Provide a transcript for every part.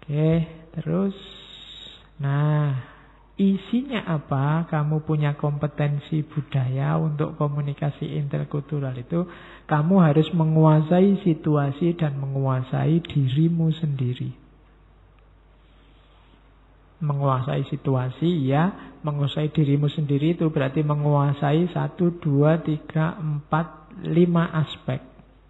Oke, terus. Nah, isinya apa? Kamu punya kompetensi budaya untuk komunikasi interkultural itu, kamu harus menguasai situasi dan menguasai dirimu sendiri. Menguasai situasi, ya. Menguasai dirimu sendiri itu berarti menguasai 1, 2, 3, 4, 5 aspek.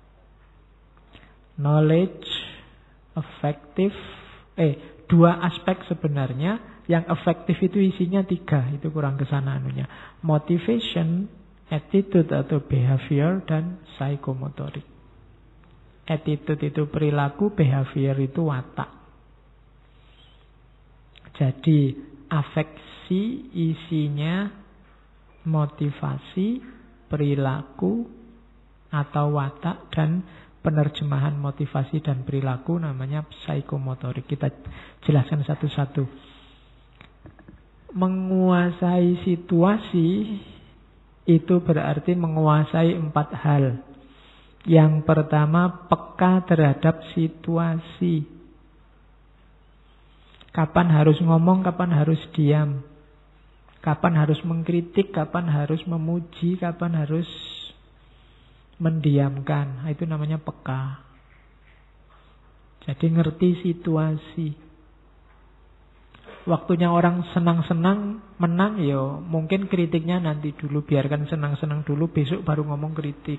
Knowledge, effective, 2 aspek sebenarnya. Yang efektif itu isinya 3, itu kurang kesana anunya. Motivation, attitude atau behavior, dan psychomotorik. Attitude itu perilaku, behavior itu watak. Jadi afeksi isinya motivasi, perilaku atau watak, dan penerjemahan motivasi dan perilaku namanya psikomotorik. Kita jelaskan satu-satu. Menguasai situasi itu berarti menguasai 4 hal. Yang pertama, peka terhadap situasi. Kapan harus ngomong, kapan harus diam. Kapan harus mengkritik, kapan harus memuji, kapan harus mendiamkan. Itu namanya peka. Jadi ngerti situasi. Waktunya orang senang-senang, menang, ya mungkin kritiknya nanti dulu. Biarkan senang-senang dulu, besok baru ngomong kritik.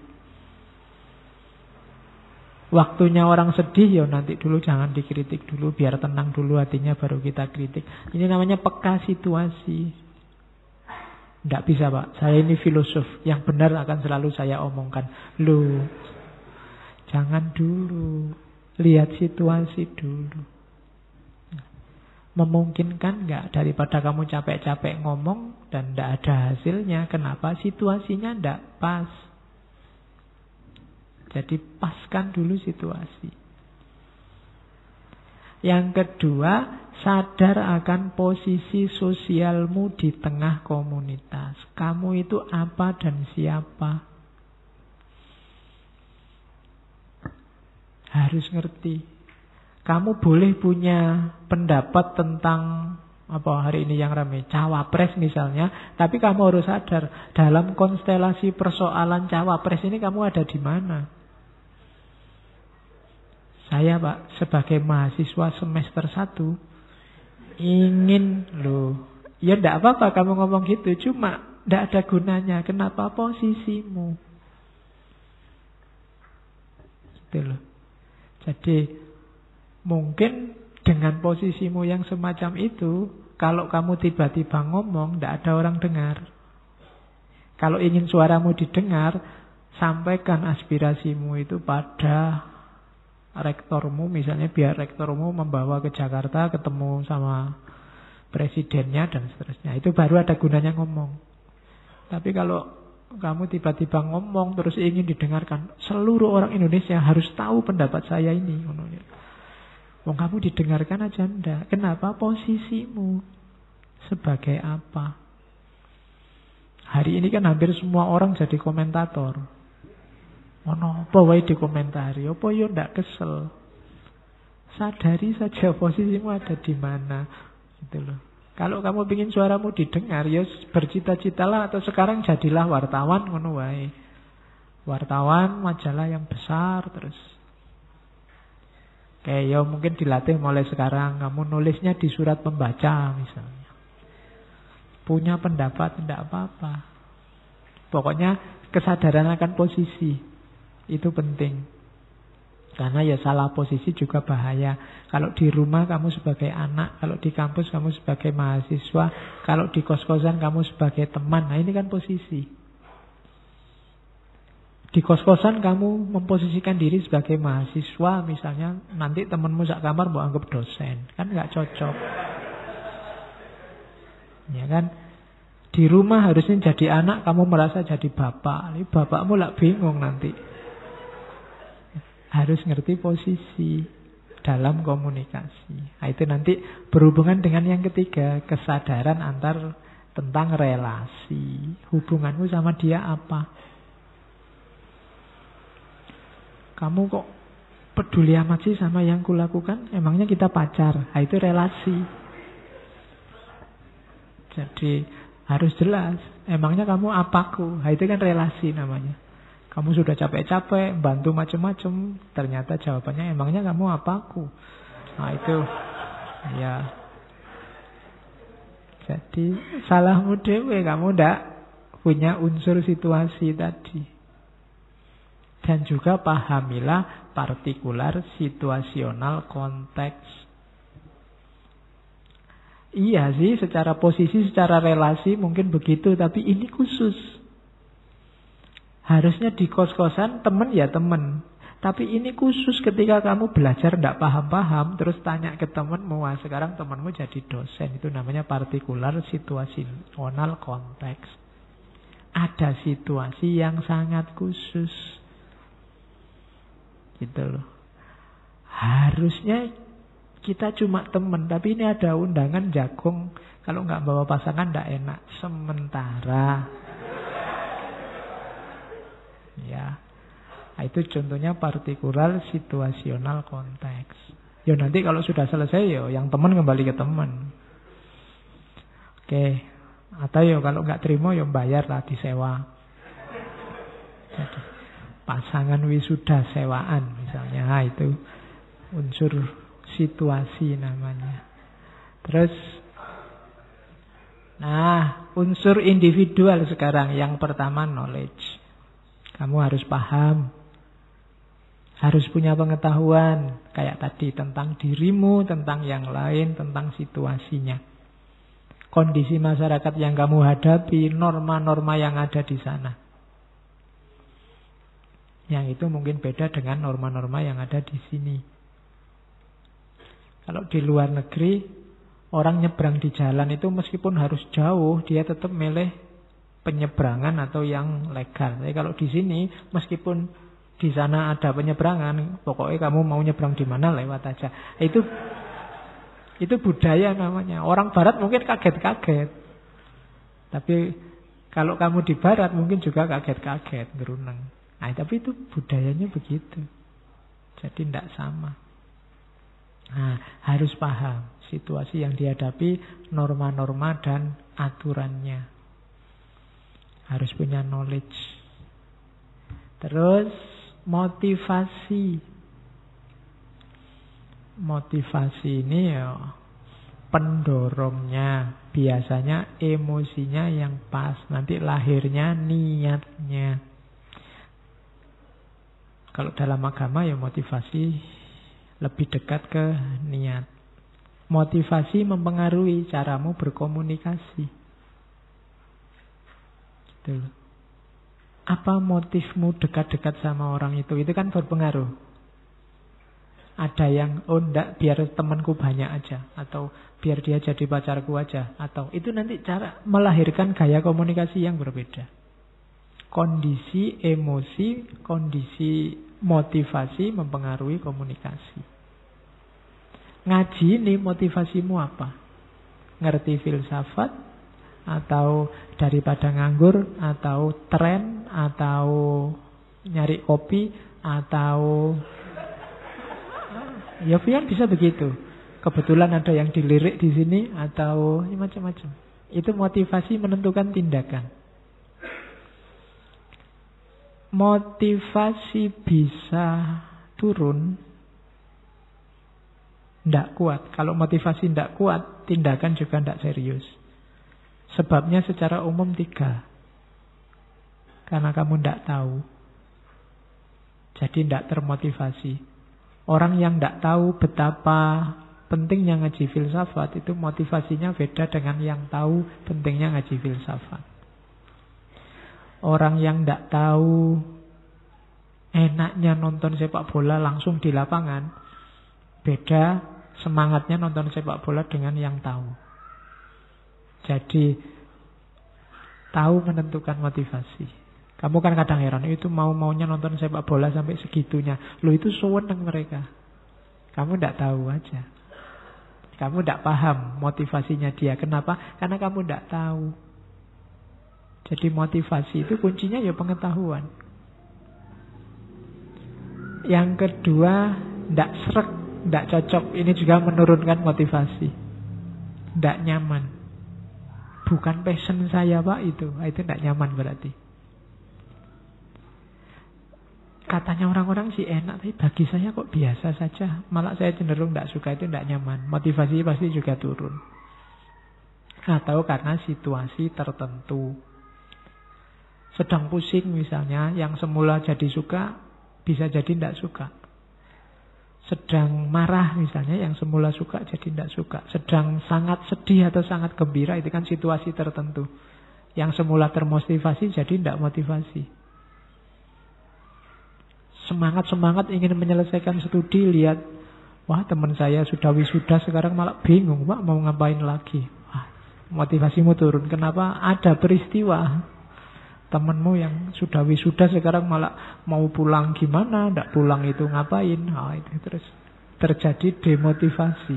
Waktunya orang sedih, ya nanti dulu, jangan dikritik dulu. Biar tenang dulu hatinya, baru kita kritik. Ini namanya peka situasi. Tidak bisa, Pak. Saya ini filosof. Yang benar akan selalu saya omongkan. Loh, jangan dulu. Lihat situasi dulu. Memungkinkan nggak daripada kamu capek-capek ngomong dan tidak ada hasilnya? Kenapa? Situasinya tidak pas. Jadi paskan dulu situasi. Yang kedua, sadar akan posisi sosialmu di tengah komunitas. Kamu itu apa dan siapa? Harus ngerti. Kamu boleh punya pendapat tentang apa hari ini yang ramai, cawapres misalnya, tapi kamu harus sadar dalam konstelasi persoalan cawapres ini kamu ada di mana. Saya, Pak, sebagai mahasiswa semester 1 ingin ya tidak apa-apa kamu ngomong gitu, cuma tidak ada gunanya. Kenapa? Posisimu. Gitu loh. Jadi mungkin dengan posisimu yang semacam itu, kalau kamu tiba-tiba ngomong, tidak ada orang dengar. Kalau ingin suaramu didengar, sampaikan aspirasimu itu pada rektormu, misalnya biar rektormu membawa ke Jakarta, ketemu sama presidennya dan seterusnya. Itu baru ada gunanya ngomong. Tapi kalau kamu tiba-tiba ngomong terus ingin didengarkan, seluruh orang Indonesia harus tahu pendapat saya ini. Kamu didengarkan aja enggak. Kenapa? Posisimu sebagai apa? Hari ini kan hampir semua orang jadi komentator. Apa wae dikomentari, apa yo ndak kesel. Sadari saja posisimu ada di mana. Gitu loh. Kalau kamu ingin suaramu didengar, ya bercita-citalah atau sekarang jadilah wartawan ngono wae. Wartawan majalah yang besar terus. Kayak ya mungkin dilatih mulai sekarang, kamu nulisnya di surat pembaca misalnya. Punya pendapat tidak apa-apa. Pokoknya kesadaran akan posisi. Itu penting. Karena ya salah posisi juga bahaya. Kalau di rumah kamu sebagai anak, kalau di kampus kamu sebagai mahasiswa, kalau di kos-kosan kamu sebagai teman. Nah ini kan posisi. Di kos-kosan kamu memposisikan diri sebagai mahasiswa, misalnya nanti temanmu sak kamar mau anggap dosen. Kan nggak cocok. Ya kan? Di rumah harusnya jadi anak, kamu merasa jadi bapak. Ini bapakmu lah bingung nanti. Harus ngerti posisi dalam komunikasi. Nah, itu nanti berhubungan dengan yang ketiga, kesadaran tentang relasi. Hubunganmu sama dia apa? Kamu kok peduli amat sih sama yang kulakukan? Emangnya kita pacar? Nah, itu relasi. Jadi harus jelas. Emangnya kamu apaku? Nah, itu kan relasi namanya. Kamu sudah capek-capek, bantu macam-macam, ternyata jawabannya emangnya kamu apaku? Nah itu, ya. Jadi salahmu dewe, kamu ndak punya unsur situasi tadi. Dan juga pahamilah partikular, situasional, konteks. Iya sih, secara posisi, secara relasi mungkin begitu, tapi ini khusus. Harusnya di kos-kosan temen ya temen. Tapi ini khusus ketika kamu belajar tidak paham-paham, terus tanya ke temenmu, wah sekarang temenmu jadi dosen. Itu namanya partikular, situasional, konteks. Ada situasi yang sangat khusus. Gitu loh. Harusnya kita cuma temen, tapi ini ada undangan jagung. Kalau nggak bawa pasangan tidak enak. Sementara ya, nah, itu contohnya partikular, situasional, konteks. Ya nanti kalau sudah selesai ya yang teman kembali ke teman. Oke. Atau ya kalau nggak terima ya bayar lah, disewa. Jadi pasangan wisuda sewaan misalnya, nah, itu unsur situasi namanya. Terus nah, unsur individual sekarang. Yang pertama knowledge. Kamu harus paham, harus punya pengetahuan, kayak tadi, tentang dirimu, tentang yang lain, tentang situasinya. Kondisi masyarakat yang kamu hadapi, norma-norma yang ada di sana. Yang itu mungkin beda dengan norma-norma yang ada di sini. Kalau di luar negeri, orang nyebrang di jalan itu meskipun harus jauh, dia tetap milih penyeberangan atau yang legal. Tapi kalau di sini, meskipun di sana ada penyeberangan, pokoknya kamu mau nyebrang di mana lewat aja. Itu budaya namanya. Orang Barat mungkin kaget-kaget. Tapi kalau kamu di Barat mungkin juga kaget-kaget, geruneng. Nah, tapi itu budayanya begitu. Jadi tidak sama. Nah, harus paham situasi yang dihadapi, norma-norma dan aturannya. Harus punya knowledge. Terus motivasi. Motivasi ini ya pendorongnya. Biasanya emosinya yang pas. Nanti lahirnya niatnya. Kalau dalam agama ya motivasi lebih dekat ke niat. Motivasi mempengaruhi caramu berkomunikasi. Apa motifmu dekat-dekat sama orang itu? Itu kan berpengaruh. Ada yang, oh enggak, biar temanku banyak aja. Atau biar dia jadi pacarku aja. Atau itu nanti cara melahirkan gaya komunikasi yang berbeda. Kondisi emosi, kondisi motivasi mempengaruhi komunikasi. Ngaji ini motivasimu apa? Ngerti filsafat? Atau daripada nganggur, atau tren, atau nyari kopi, atau ya bisa begitu. Kebetulan ada yang dilirik di sini, atau ya, macam-macam. Itu motivasi menentukan tindakan. Motivasi bisa turun, tidak kuat. Kalau motivasi tidak kuat, tindakan juga tidak serius. Sebabnya secara umum 3. Karena kamu tidak tahu. Jadi tidak termotivasi. Orang yang tidak tahu betapa pentingnya ngaji filsafat, itu motivasinya beda dengan yang tahu pentingnya ngaji filsafat. Orang yang tidak tahu enaknya nonton sepak bola langsung di lapangan, beda semangatnya nonton sepak bola dengan yang tahu. Jadi tahu menentukan motivasi. Kamu kan kadang heran, itu maunya nonton sepak bola sampai segitunya. Loh, itu sewenang mereka. Kamu tidak tahu aja. Kamu tidak paham motivasinya dia. Kenapa? Karena kamu tidak tahu. Jadi motivasi itu kuncinya ya pengetahuan. Yang kedua, Tidak srek, tidak cocok. Ini juga menurunkan motivasi. Tidak nyaman. Bukan passion saya Pak itu. Itu tidak nyaman berarti. Katanya orang-orang sih enak, tapi bagi saya kok biasa saja. Malah saya cenderung tidak suka, itu tidak nyaman. Motivasi pasti juga turun. Atau karena situasi tertentu. Sedang pusing misalnya, yang semula jadi suka, bisa jadi tidak suka. Sedang marah misalnya, yang semula suka jadi tidak suka. Sedang sangat sedih atau sangat gembira, itu kan situasi tertentu. Yang semula termotivasi jadi tidak motivasi. Semangat-semangat ingin menyelesaikan studi, lihat, wah teman saya sudah wisuda sekarang malah bingung, Pak mau ngapain lagi. Wah, motivasimu turun. Kenapa? Ada peristiwa. Temanmu yang sudah wisuda sekarang malah mau pulang gimana, tidak pulang itu ngapain. Nah, itu terus terjadi demotivasi.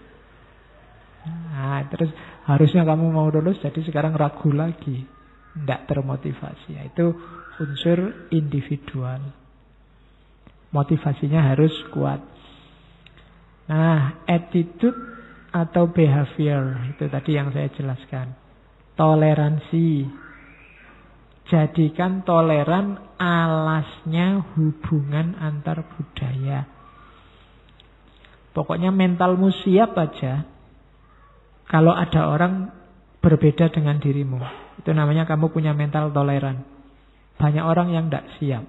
Nah, terus harusnya kamu mau lulus, jadi sekarang ragu lagi. Tidak termotivasi. Itu unsur individual. Motivasinya harus kuat. Nah, attitude atau behavior, itu tadi yang saya jelaskan. Toleransi. Jadikan toleran alasnya hubungan antar budaya. Pokoknya mentalmu siap aja. Kalau ada orang berbeda dengan dirimu, itu namanya kamu punya mental toleran. Banyak orang yang tidak siap.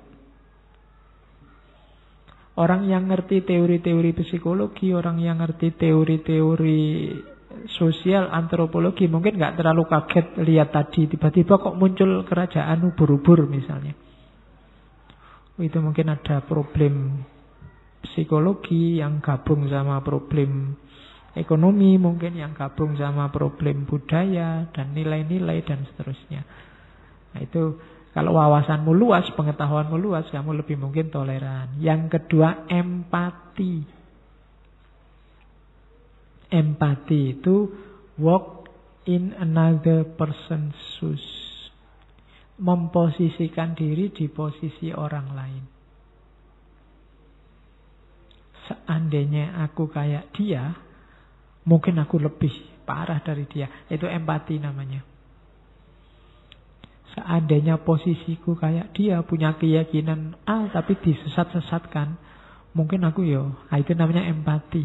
Orang yang ngerti teori-teori psikologi, orang yang ngerti teori-teori sosial, antropologi, mungkin nggak terlalu kaget lihat tadi tiba-tiba kok muncul kerajaan ubur-ubur misalnya. Itu mungkin ada problem psikologi yang gabung sama problem ekonomi, mungkin yang gabung sama problem budaya dan nilai-nilai dan seterusnya. Nah, itu kalau wawasanmu luas, pengetahuanmu luas, kamu lebih mungkin toleran. Yang kedua, empati. Empati itu walk in another person's shoes. Memposisikan diri di posisi orang lain. Seandainya aku kayak dia, mungkin aku lebih parah dari dia. Itu empati namanya. Seandainya posisiku kayak dia, punya keyakinan A tapi disesat-sesatkan, mungkin aku itu namanya empati.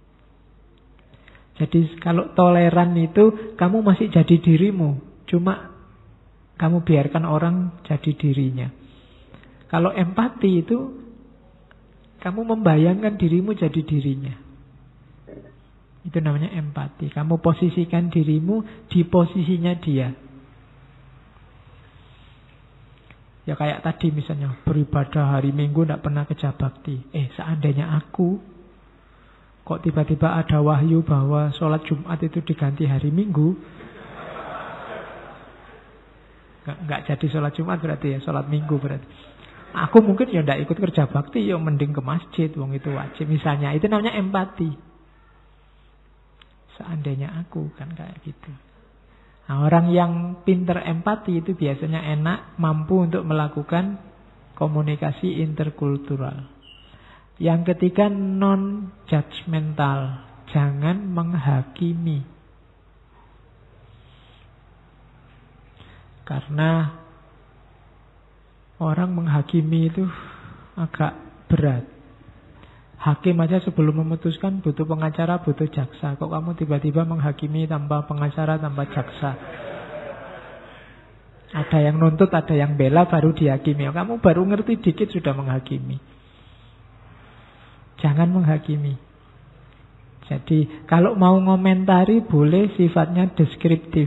Jadi kalau toleran itu kamu masih jadi dirimu, cuma kamu biarkan orang jadi dirinya. Kalau empati itu kamu membayangkan dirimu jadi dirinya. Itu namanya empati. Kamu posisikan dirimu di posisinya dia. Ya kayak tadi misalnya beribadah hari Minggu tidak pernah kerja bakti. Seandainya aku kok tiba-tiba ada wahyu bahwa sholat Jumat itu diganti hari Minggu, nggak jadi sholat Jumat berarti ya, sholat Minggu berarti. Aku mungkin tidak ikut kerja bakti, mending ke masjid, wong itu wajib. Misalnya itu namanya empati. Seandainya aku kan kayak gitu. Nah, orang yang pinter empati itu biasanya enak, mampu untuk melakukan komunikasi interkultural. Yang ketiga, non-judgmental. Jangan menghakimi. Karena orang menghakimi itu agak berat. Hakim aja sebelum memutuskan butuh pengacara, butuh jaksa. Kok kamu tiba-tiba menghakimi tanpa pengacara, tanpa jaksa? Ada yang nuntut, ada yang bela, baru dihakimi. Kamu baru ngerti dikit sudah menghakimi. Jangan menghakimi. Jadi kalau mau ngomentari boleh sifatnya deskriptif.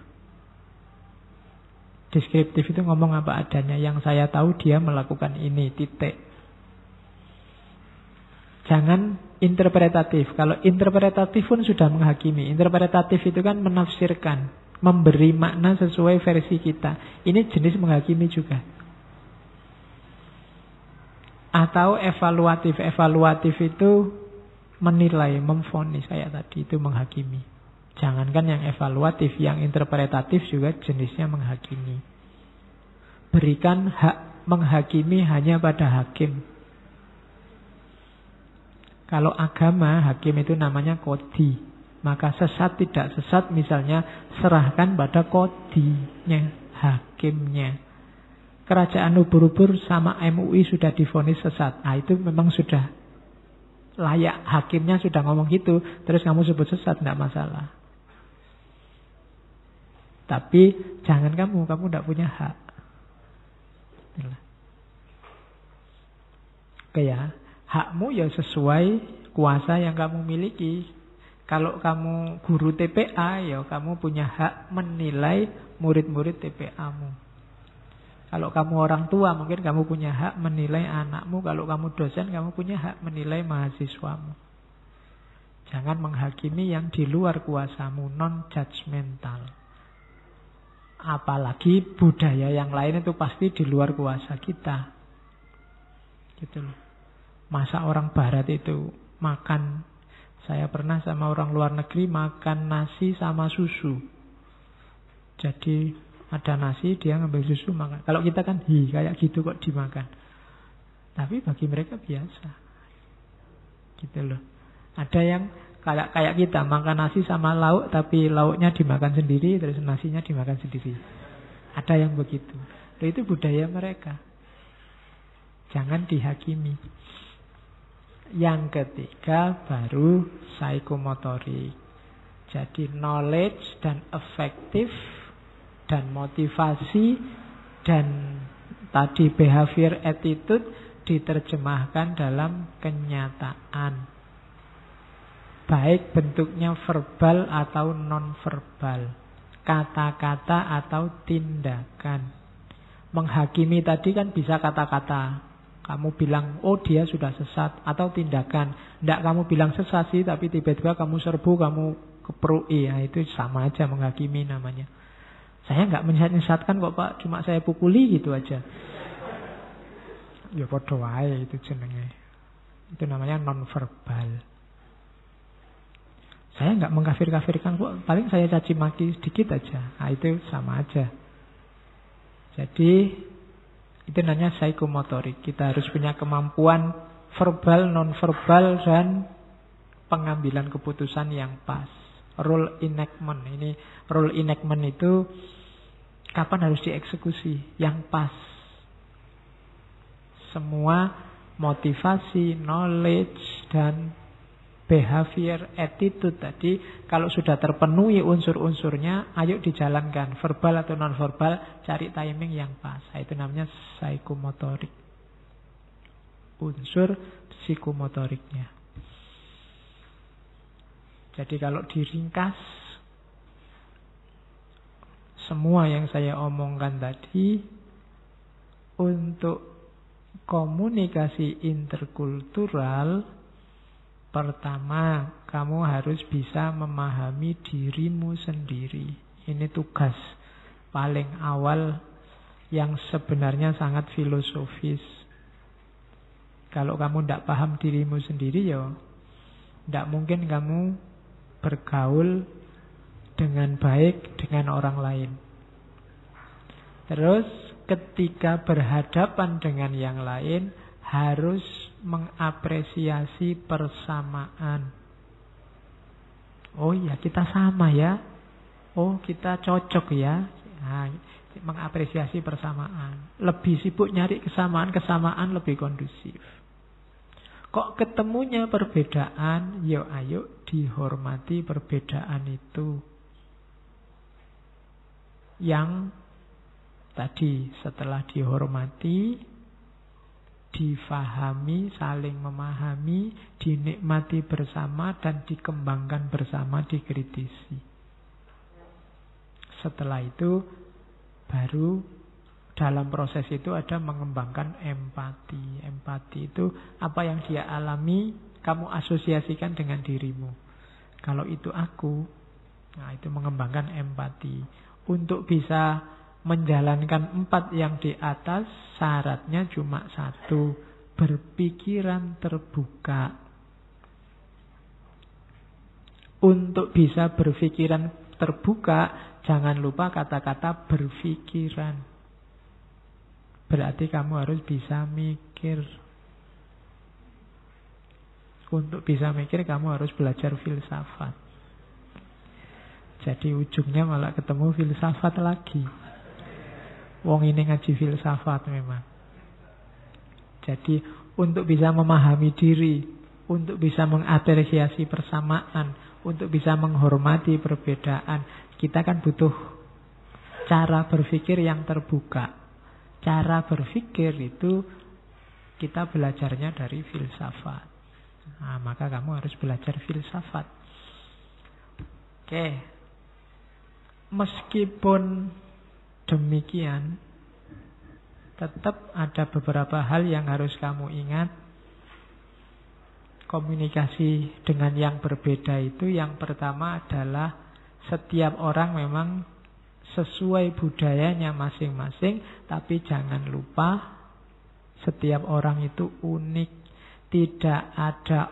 Deskriptif itu ngomong apa adanya. Yang saya tahu dia melakukan ini, titik. Jangan interpretatif. Kalau interpretatif pun sudah menghakimi. Interpretatif itu kan menafsirkan, memberi makna sesuai versi kita. Ini jenis menghakimi juga. Atau evaluatif. Evaluatif itu menilai, memvonis kayak tadi, itu menghakimi. Jangankan yang evaluatif, yang interpretatif juga jenisnya menghakimi. Berikan hak menghakimi hanya pada hakim. Kalau agama, hakim itu namanya kodi. Maka sesat tidak sesat misalnya serahkan pada kodinya, hakimnya. Kerajaan ubur-ubur sama MUI sudah divonis sesat. Nah itu memang sudah layak, hakimnya sudah ngomong gitu. Terus kamu sebut sesat, tidak masalah. Tapi jangan kamu tidak punya hak. Oke ya, hakmu ya sesuai kuasa yang kamu miliki. Kalau kamu guru TPA, ya kamu punya hak menilai murid-murid TPA-mu. Kalau kamu orang tua, mungkin kamu punya hak menilai anakmu. Kalau kamu dosen, kamu punya hak menilai mahasiswamu. Jangan menghakimi yang di luar kuasamu, non-judgmental. Apalagi budaya yang lain itu pasti di luar kuasa kita. Gitu loh. Masa orang barat itu makan, saya pernah sama orang luar negeri makan nasi sama susu. Jadi ada nasi, dia ngambil susu makan. Kalau kita kan kayak gitu kok dimakan. Tapi bagi mereka biasa. Gitu loh. Ada yang kayak kita makan nasi sama lauk, tapi lauknya dimakan sendiri, terus nasinya dimakan sendiri. Ada yang begitu. Dan itu budaya mereka. Jangan dihakimi. Yang ketiga baru psikomotorik. Jadi knowledge dan affective dan motivasi dan tadi behavior attitude diterjemahkan dalam kenyataan. Baik bentuknya verbal atau non-verbal, kata-kata atau tindakan. Menghakimi tadi kan bisa kata-kata. Kamu bilang, oh dia sudah sesat. Atau tindakan. Tidak kamu bilang sesat sih, tapi tiba-tiba kamu serbu, kamu keprui. Ya, itu sama aja menghakimi namanya. Saya nggak menyesatkan kok Pak, cuma saya pukuli gitu aja. Ya podo wae itu jenenge. Itu namanya non-verbal. Saya nggak mengkafir-kafirkan kok, paling saya caci maki sedikit aja. Nah, itu sama aja. Jadi itu namanya psikomotorik. Kita harus punya kemampuan verbal, non-verbal, dan pengambilan keputusan yang pas. Rule enactment. Ini rule enactment itu kapan harus dieksekusi? Yang pas. Semua motivasi, knowledge, dan behavior, attitude tadi kalau sudah terpenuhi unsur-unsurnya, ayo dijalankan. Verbal atau non-verbal, cari timing yang pas. Itu namanya psikomotorik. Unsur psikomotoriknya. Jadi kalau diringkas, semua yang saya omongkan tadi untuk komunikasi interkultural. Pertama, kamu harus bisa memahami dirimu sendiri. Ini tugas paling awal yang sebenarnya sangat filosofis. Kalau kamu tidak paham dirimu sendiri, ya tidak mungkin kamu bergaul dengan baik dengan orang lain. Terus ketika berhadapan dengan yang lain, harus mengapresiasi persamaan. Oh iya, kita sama ya. Oh, kita cocok ya. Nah, mengapresiasi persamaan. Lebih sibuk nyari kesamaan lebih kondusif. Kok ketemunya perbedaan, yo ayo dihormati perbedaan itu. Yang tadi setelah dihormati, difahami, saling memahami, dinikmati bersama, dan dikembangkan bersama, dikritisi. Setelah itu, baru dalam proses itu ada mengembangkan empati. Empati itu apa yang dia alami, kamu asosiasikan dengan dirimu. Kalau itu aku, nah itu mengembangkan empati. Untuk bisa menjalankan 4 yang di atas, syaratnya cuma 1, berpikiran terbuka. Untuk bisa berpikiran terbuka, jangan lupa kata-kata berpikiran. Berarti kamu harus bisa mikir. Untuk bisa mikir kamu harus belajar filsafat. Jadi ujungnya malah ketemu filsafat lagi. Wong ini ngaji filsafat memang. Jadi untuk bisa memahami diri, untuk bisa mengapresiasi persamaan, untuk bisa menghormati perbedaan, kita kan butuh cara berpikir yang terbuka. Cara berpikir itu kita belajarnya dari filsafat. Nah, maka kamu harus belajar filsafat. Oke. Meskipun demikian, tetap ada beberapa hal yang harus kamu ingat. Komunikasi dengan yang berbeda itu yang pertama adalah setiap orang memang sesuai budayanya masing-masing, tapi jangan lupa setiap orang itu unik. Tidak ada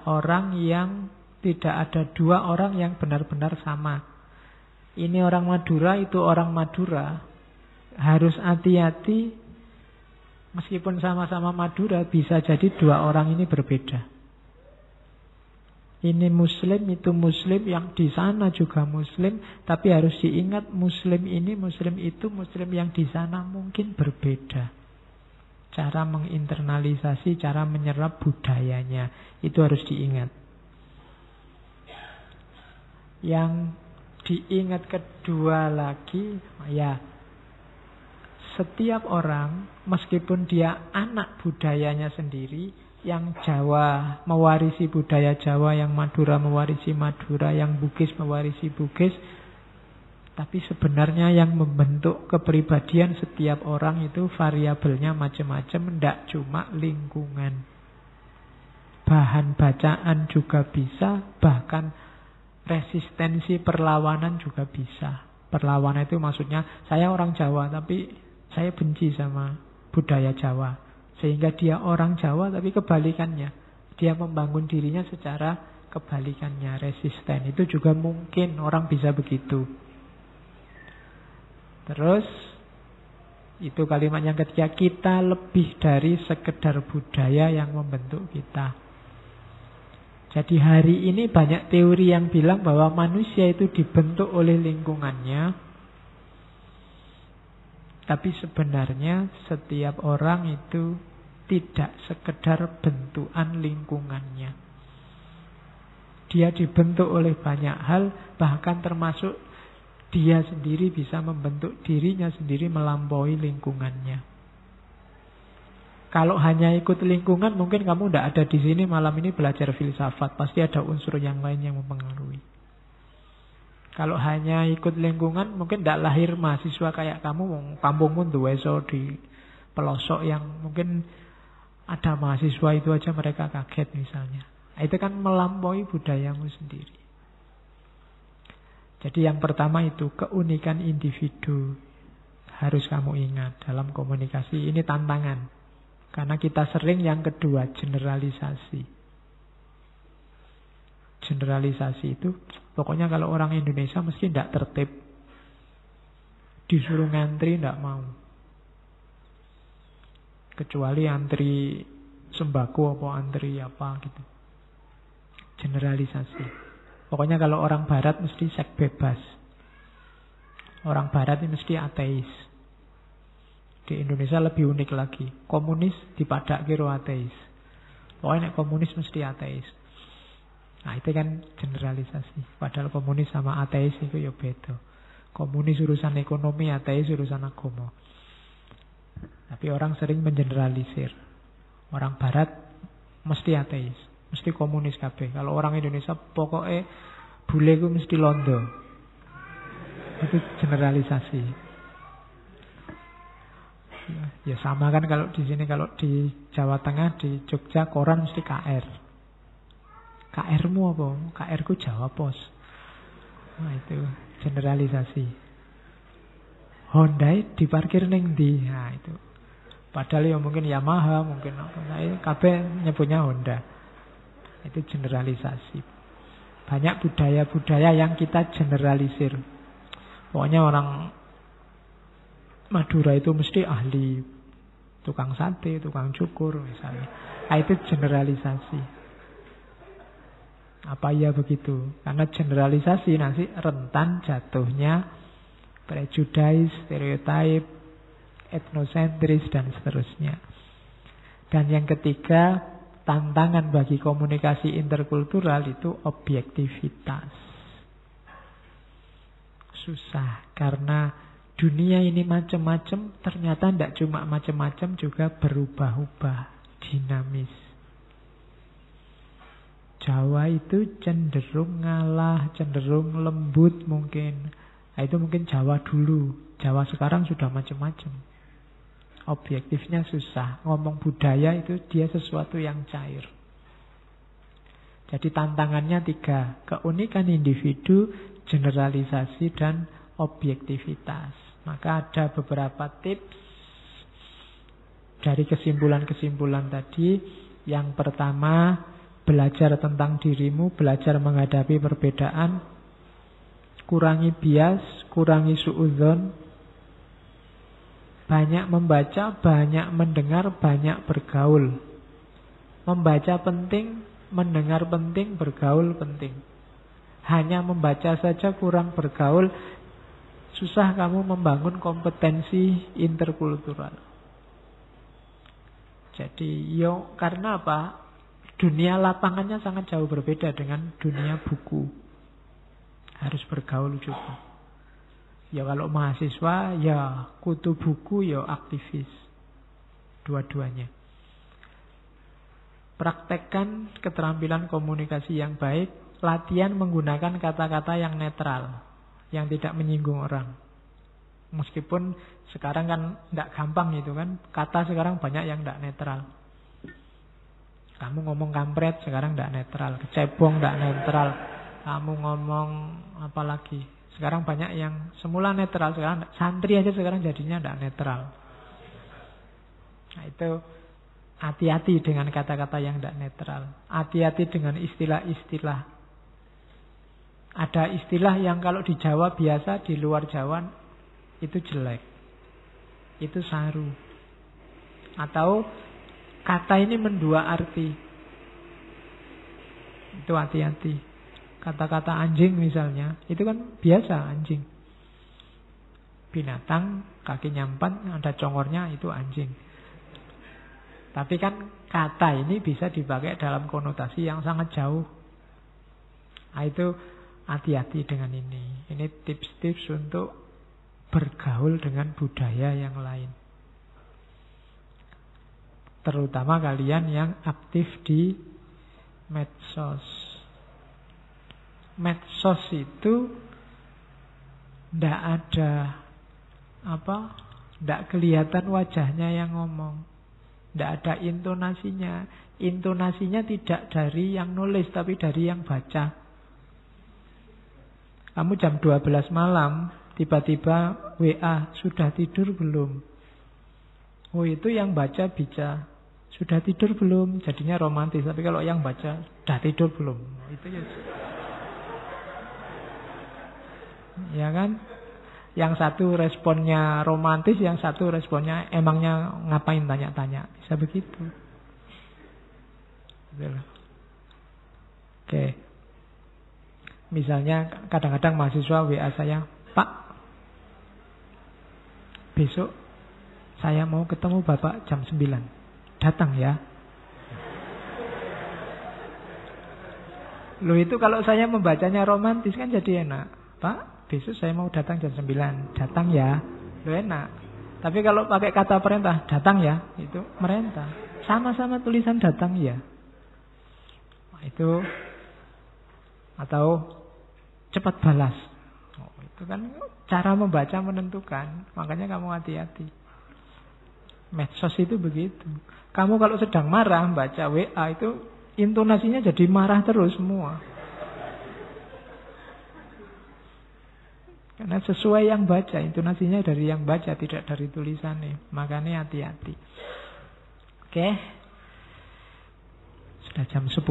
dua orang yang benar-benar sama. Ini orang Madura, itu orang Madura. Harus hati-hati, meskipun sama-sama Madura, bisa jadi dua orang ini berbeda. Ini Muslim, itu Muslim, yang di sana juga Muslim. Tapi harus diingat, Muslim ini, Muslim itu, Muslim yang di sana mungkin berbeda. Cara menginternalisasi, cara menyerap budayanya, itu harus diingat. Yang diingat kedua lagi, ya, setiap orang, meskipun dia anak budayanya sendiri, yang Jawa mewarisi budaya Jawa, yang Madura mewarisi Madura, yang Bugis mewarisi Bugis. Tapi sebenarnya yang membentuk kepribadian setiap orang itu variabelnya macam-macam, tidak cuma lingkungan. Bahan bacaan juga bisa, bahkan resistensi perlawanan juga bisa. Perlawanan itu maksudnya, saya orang Jawa tapi saya benci sama budaya Jawa. Sehingga dia orang Jawa tapi kebalikannya. Dia membangun dirinya secara kebalikannya, resisten. Itu juga mungkin orang bisa begitu. Terus itu kalimat yang ketiga, kita lebih dari sekedar budaya yang membentuk kita. Jadi hari ini banyak teori yang bilang bahwa manusia itu dibentuk oleh lingkungannya. Tapi sebenarnya setiap orang itu tidak sekedar bentukan lingkungannya. Dia dibentuk oleh banyak hal, bahkan termasuk dia sendiri bisa membentuk dirinya sendiri melampaui lingkungannya. Kalau hanya ikut lingkungan, mungkin kamu tidak ada di sini malam ini belajar filsafat. Pasti ada unsur yang lain yang mempengaruhi. Kalau hanya ikut lingkungan, mungkin tidak lahir mahasiswa kayak kamu. Kampungmu duweso di pelosok yang mungkin ada mahasiswa itu aja mereka kaget misalnya. Itu kan melampaui budayamu sendiri. Jadi yang pertama itu keunikan individu harus kamu ingat dalam komunikasi. Ini tantangan. Karena kita sering yang kedua generalisasi. Generalisasi itu pokoknya kalau orang Indonesia mesti tidak tertib. Disuruh ngantri tidak mau. Kecuali antri sembako apa antri apa gitu. Generalisasi. Pokoknya kalau orang barat mesti seks bebas. Orang barat ini mesti ateis. Di Indonesia lebih unik lagi. Komunis dipadak kiro ateis. Pokoknya komunis mesti ateis. Nah itu kan generalisasi. Padahal komunis sama ateis itu ya beda. Komunis urusan ekonomi, ateis urusan agama. Tapi orang sering mengeneralisir. Orang barat mesti ateis, mesti komunis kabeh. Kalau orang Indonesia pokoknya bule ku mesti londo. Itu generalisasi. Ya sama kan kalau di sini, kalau di Jawa Tengah, di Jogja koran mesti KR. KR-mu apa? KR ku Jawa Pos. Nah itu generalisasi. Honda diparkir ning ndi? Nah itu. Padahal ya mungkin Yamaha, mungkin apa. Nah, kabeh nyebutnya Honda. Itu generalisasi. Banyak budaya-budaya yang kita generalisir. Pokoknya orang Madura itu mesti ahli tukang sate, tukang cukur misalnya. Nah, itu generalisasi. Apa iya begitu? Karena generalisasi nanti rentan jatuhnya prejudice, stereotype, etnosentris, dan seterusnya. Dan yang ketiga, tantangan bagi komunikasi interkultural itu objektivitas. Susah, karena dunia ini macam-macam, ternyata tidak cuma macam-macam, juga berubah-ubah, dinamis. Jawa itu cenderung ngalah, cenderung lembut mungkin. Nah, itu mungkin Jawa dulu. Jawa sekarang sudah macam-macam. Objektifnya susah. Ngomong budaya itu dia sesuatu yang cair. Jadi tantangannya 3. Keunikan individu, generalisasi, dan objektivitas. Maka ada beberapa tips dari kesimpulan-kesimpulan tadi. Yang pertama, belajar tentang dirimu, belajar menghadapi perbedaan, kurangi bias, kurangi suudzon, banyak membaca, banyak mendengar, banyak bergaul. Membaca penting, mendengar penting, bergaul penting. Hanya membaca saja kurang bergaul, susah kamu membangun kompetensi interkultural. Jadi, karena apa? Dunia lapangannya sangat jauh berbeda dengan dunia buku. Harus bergaul juga. Ya kalau mahasiswa, ya kutu buku, ya aktivis. Dua-duanya. Praktekkan keterampilan komunikasi yang baik. Latihan menggunakan kata-kata yang netral. Yang tidak menyinggung orang. Meskipun sekarang kan tidak gampang itu kan. Kata sekarang banyak yang tidak netral. Kamu ngomong kampret sekarang tidak netral, kecebong tidak netral. Kamu ngomong apa lagi? Sekarang banyak yang semula netral, sekarang santri aja sekarang jadinya tidak netral. Nah itu hati-hati dengan kata-kata yang tidak netral. Hati-hati dengan istilah-istilah. Ada istilah yang kalau di Jawa biasa, di luar Jawa itu jelek. Itu saru. Atau kata ini mendua arti. Itu hati-hati. Kata-kata anjing misalnya, itu kan biasa anjing. Binatang, kakinya 4, ada congornya, itu anjing. Tapi kan kata ini bisa dipakai dalam konotasi yang sangat jauh. Nah, itu hati-hati dengan ini. Ini tips-tips untuk bergaul dengan budaya yang lain. Terutama kalian yang aktif di medsos. Medsos itu ndak ada ndak kelihatan wajahnya yang ngomong. Ndak ada intonasinya. Intonasinya tidak dari yang nulis tapi dari yang baca. Kamu jam 12 malam tiba-tiba WA, sudah tidur belum? Oh itu yang baca bisa. Sudah tidur belum? Jadinya romantis. Tapi kalau yang baca, sudah tidur belum? Itu ya kan? Yang satu responnya romantis, yang satu responnya emangnya ngapain tanya-tanya. Bisa begitu. Oke. Misalnya kadang-kadang mahasiswa WA saya, Pak, besok saya mau ketemu Bapak jam 9. Datang ya. Loh itu kalau saya membacanya romantis kan jadi enak. Pak, besok saya mau datang jam 9. Datang ya. Loh enak. Tapi kalau pakai kata perintah, datang ya, itu merintah. Sama-sama tulisan datang ya. Nah, itu atau cepat balas. Oh, itu kan cara membaca menentukan. Makanya kamu hati-hati. Medsos itu begitu. Kamu kalau sedang marah baca WA itu intonasinya jadi marah terus semua. Karena sesuai yang baca, intonasinya dari yang baca, tidak dari tulisannya. Makanya hati-hati. Oke. Sudah jam 10.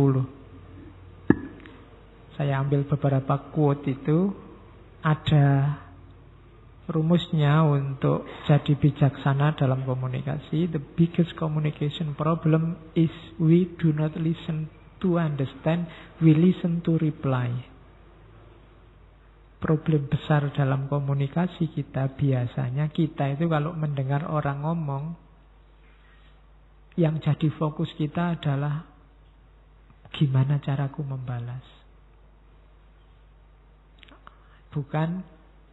Saya ambil beberapa quote itu. Ada rumusnya untuk jadi bijaksana dalam komunikasi. The biggest communication problem is we do not listen to understand, we listen to reply. Problem besar dalam komunikasi kita biasanya, kita itu kalau mendengar orang ngomong, yang jadi fokus kita adalah gimana caraku membalas. Bukan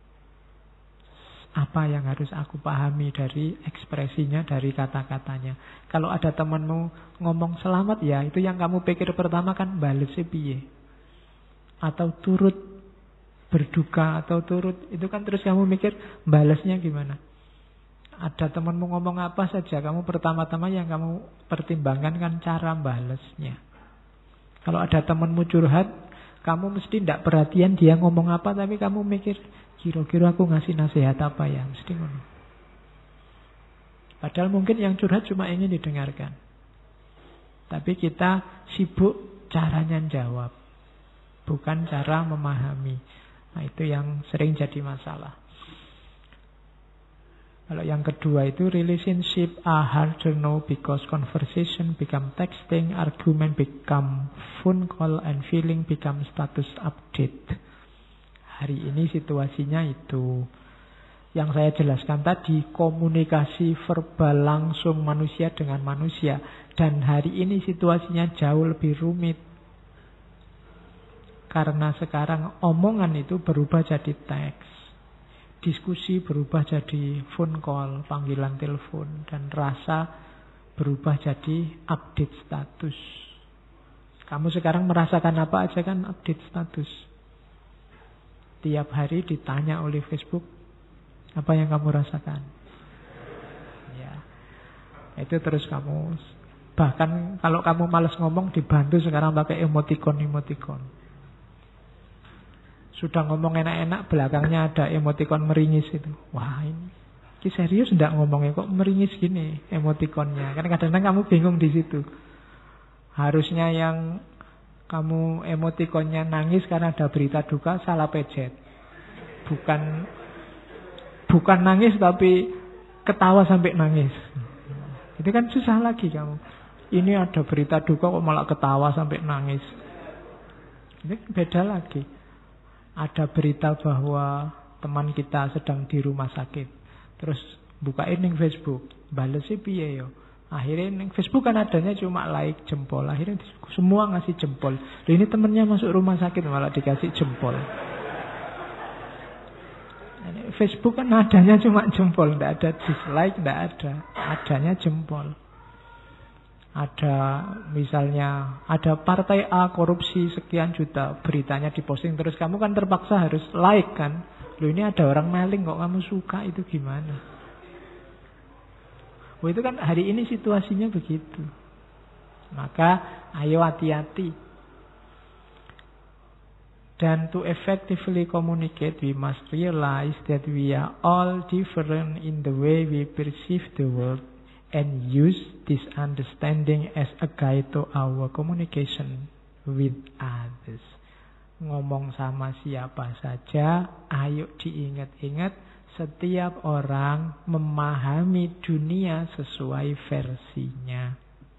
apa yang harus aku pahami dari ekspresinya, dari kata-katanya. Kalau ada temanmu ngomong selamat ya, itu yang kamu pikir pertama kan balesnya piye. Atau turut berduka, atau turut, itu kan terus kamu mikir balasnya gimana. Ada temanmu ngomong apa saja, kamu pertama-tama yang kamu pertimbangkan kan cara balasnya. Kalau ada temanmu curhat, kamu mesti tidak perhatian dia ngomong apa, tapi kamu mikir, kira-kira aku ngasih nasihat apa ya, mesti ngono. Padahal mungkin yang curhat cuma ingin didengarkan. Tapi kita sibuk caranya jawab, bukan cara memahami. Nah, itu yang sering jadi masalah. Kalau yang kedua itu relationship are hard to know because conversation become texting, argument become phone call, and feeling become status update. Hari ini situasinya itu. Yang saya jelaskan tadi, komunikasi verbal langsung manusia dengan manusia. Dan hari ini situasinya jauh lebih rumit. Karena sekarang omongan itu berubah jadi teks. Diskusi berubah jadi phone call, panggilan telepon. Dan rasa berubah jadi update status. Kamu sekarang merasakan apa aja kan update status. Tiap hari ditanya oleh Facebook, apa yang kamu rasakan? Ya, itu terus kamu. Bahkan kalau kamu malas ngomong, dibantu sekarang pakai emoticon. Sudah ngomong enak-enak, belakangnya ada emoticon meringis itu. Wah, ini serius enggak ngomongnya, kok meringis gini emoticonnya. Kan kadang-kadang kamu bingung di situ. Harusnya yang kamu emoticonnya nangis karena ada berita duka, salah pencet. Bukan nangis tapi ketawa sampai nangis. Itu kan susah lagi kamu. Ini ada berita duka kok malah ketawa sampai nangis. Ini beda lagi. Ada berita bahwa teman kita sedang di rumah sakit. Terus bukain ning Facebook, balesnya piye yo. Akhirnya ning Facebook kan adanya cuma like, jempol. Akhirnya semua ngasih jempol. Loh, ini temennya masuk rumah sakit malah dikasih jempol. Facebook kan adanya cuma jempol, tidak ada dislike, tidak ada. Adanya jempol. Ada misalnya ada partai A korupsi sekian juta, beritanya diposting terus, kamu kan terpaksa harus like kan. Loh, ini ada orang maling kok kamu suka, itu gimana? Wah, itu kan hari ini situasinya begitu. Maka ayo hati-hati. Dan to effectively communicate, we must realize that we are all different in the way we perceive the world, and use this understanding as a guide to our communication with others. Ngomong sama siapa saja, ayo diingat-ingat, setiap orang memahami dunia sesuai versinya.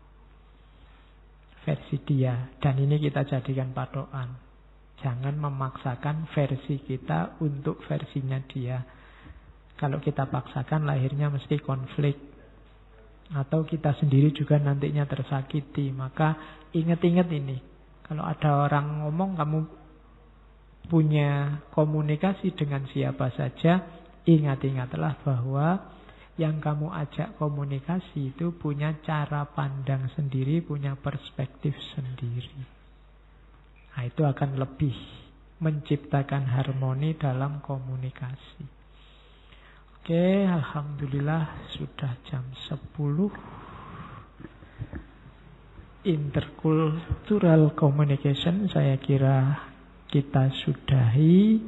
Versi dia. Dan ini kita jadikan patokan. Jangan memaksakan versi kita untuk versinya dia. Kalau kita paksakan, lahirnya mesti konflik. Atau kita sendiri juga nantinya tersakiti. Maka ingat-ingat ini. Kalau ada orang ngomong, kamu punya komunikasi dengan siapa saja, ingat-ingatlah bahwa yang kamu ajak komunikasi itu punya cara pandang sendiri, punya perspektif sendiri. Nah, itu akan lebih menciptakan harmoni dalam komunikasi. Oke, alhamdulillah sudah jam 10. Intercultural communication saya kira kita sudahi.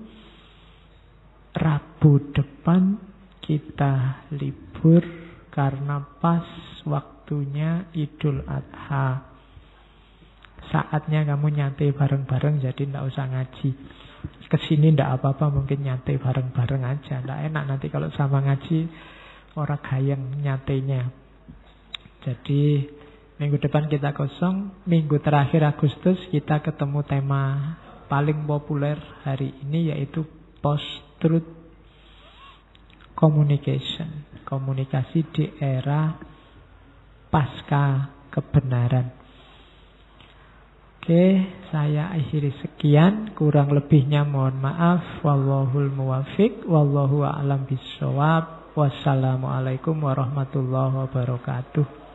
Rabu depan kita libur karena pas waktunya Idul Adha. Saatnya kamu nyantai bareng-bareng, jadi tidak usah ngaji. Kesini ndak apa-apa, mungkin nyantai bareng-bareng aja. Ndak enak nanti kalau sama ngaji orang gayeng nyantainya. Jadi Minggu depan kita kosong. Minggu terakhir Agustus kita ketemu tema paling populer hari ini, yaitu post-truth communication. Komunikasi di era pasca kebenaran. Oke, saya akhiri sekian. Kurang lebihnya mohon maaf. Wallahul muwaffiq. Wallahu a'lam bishawab. Wassalamualaikum warahmatullahi wabarakatuh.